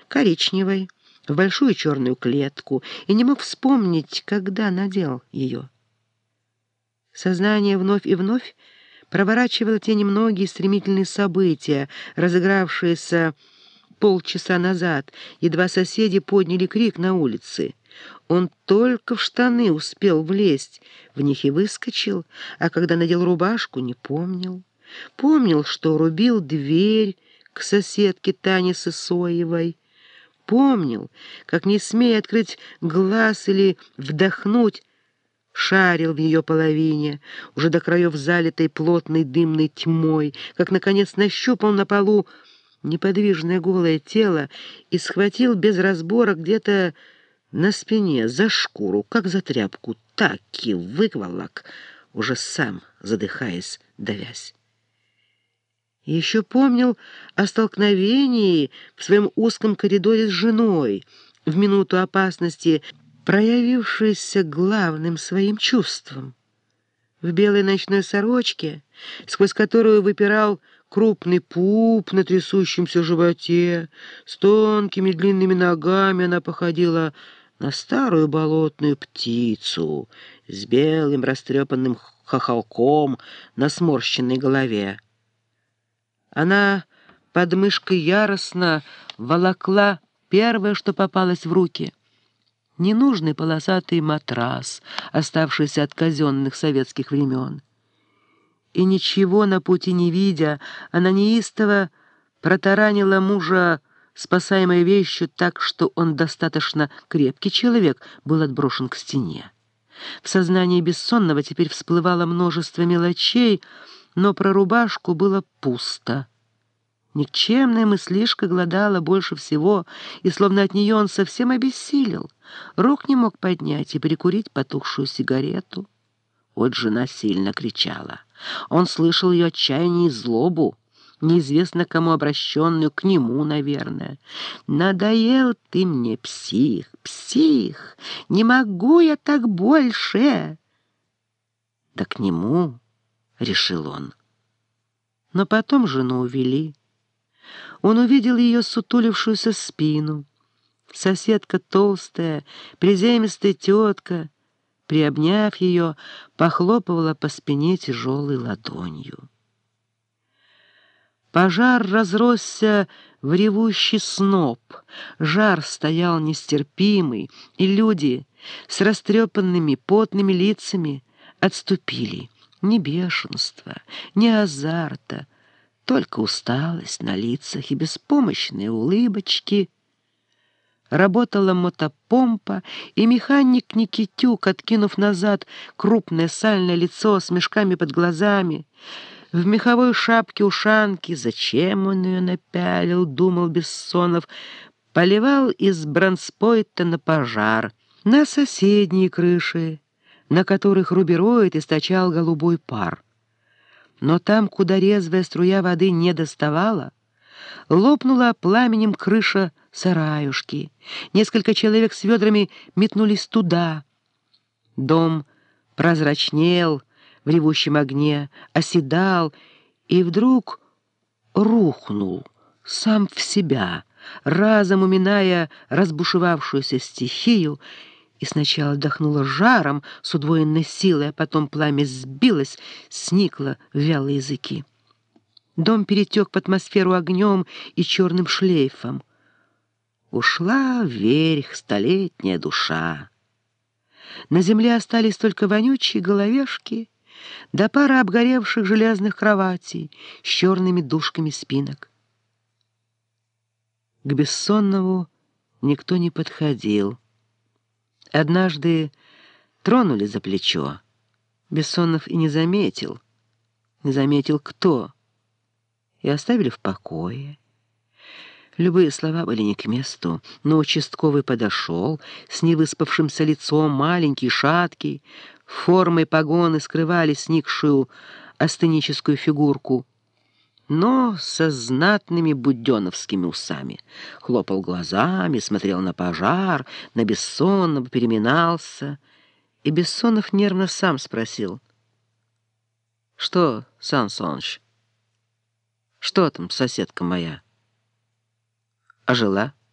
коричневой, в большую черную клетку, и не мог вспомнить, когда надел ее. Сознание вновь и вновь проворачивало те немногие стремительные события, разыгравшиеся полчаса назад, едва соседи подняли крик на улице. Он только в штаны успел влезть, в них и выскочил, а когда надел рубашку, не помнил. Помнил, что рубил дверь к соседке Тане Сысоевой. Помнил, как, не смея открыть глаз или вдохнуть, шарил в ее половине, уже до краев залитой плотной дымной тьмой, как, наконец, нащупал на полу неподвижное голое тело и схватил без разбора где-то на спине за шкуру, как за тряпку, так и выволок, уже сам задыхаясь, давясь. Еще помнил о столкновении в своем узком коридоре с женой, в минуту опасности, проявившейся главным своим чувством. В белой ночной сорочке, сквозь которую выпирал крупный пуп на трясущемся животе, с тонкими длинными ногами она походила на старую болотную птицу с белым растрепанным хохолком на сморщенной голове. Она под мышкой яростно волокла первое, что попалось в руки — ненужный полосатый матрас, оставшийся от казенных советских времен. И ничего на пути не видя, она неистово протаранила мужа спасаемой вещью так, что он, достаточно крепкий человек, был отброшен к стене. В сознании Бессонного теперь всплывало множество мелочей, но про рубашку было пусто. Никчемная мыслишка глодала больше всего, и словно от нее он совсем обессилел. Рук не мог поднять и прикурить потухшую сигарету. Вот жена сильно кричала. Он слышал ее отчаяние и злобу, неизвестно кому обращенную, к нему, наверное. «Надоел ты мне, псих, псих! Не могу я так больше!» «Да к нему», — решил он. Но потом жену увели. Он увидел ее сутулившуюся спину. Соседка толстая, приземистая тетка, приобняв ее, похлопывала по спине тяжелой ладонью. Пожар разросся в ревущий сноп, жар стоял нестерпимый, и люди с растрепанными потными лицами отступили. Ни бешенства, ни азарта, только усталость на лицах и беспомощные улыбочки. Работала мотопомпа, и механик Никитюк, откинув назад крупное сальное лицо с мешками под глазами, в меховой шапке-ушанке, зачем он ее напялил, думал Бессонов, поливал из бронспойта на пожар, на соседние крыши, на которых рубероид источал голубой пар. Но там, куда резвая струя воды не доставала, лопнула пламенем крыша сараюшки. Несколько человек с ведрами метнулись туда. Дом прозрачнел в ревущем огне, оседал и вдруг рухнул сам в себя, разом уминая разбушевавшуюся стихию, и сначала дохнуло жаром с удвоенной силой, а потом пламя сбилось, сникло в вялые языки. Дом перетек в атмосферу огнем и черным шлейфом. Ушла вверх столетняя душа. На земле остались только вонючие головешки да пара обгоревших железных кроватей с черными дужками спинок. К Бессонову никто не подходил. Однажды тронули за плечо. Бессонов и не заметил кто, и оставили в покое. Любые слова были не к месту, но участковый подошел с невыспавшимся лицом, маленький, шаткий, формой погоны скрывали сникшую астеническую фигурку, но со знатными буденовскими усами. Хлопал глазами, смотрел на пожар, на Бессонова, переминался. И Бессонов нервно сам спросил: «Что, Сан Саныч, что там, соседка моя? Ожила?»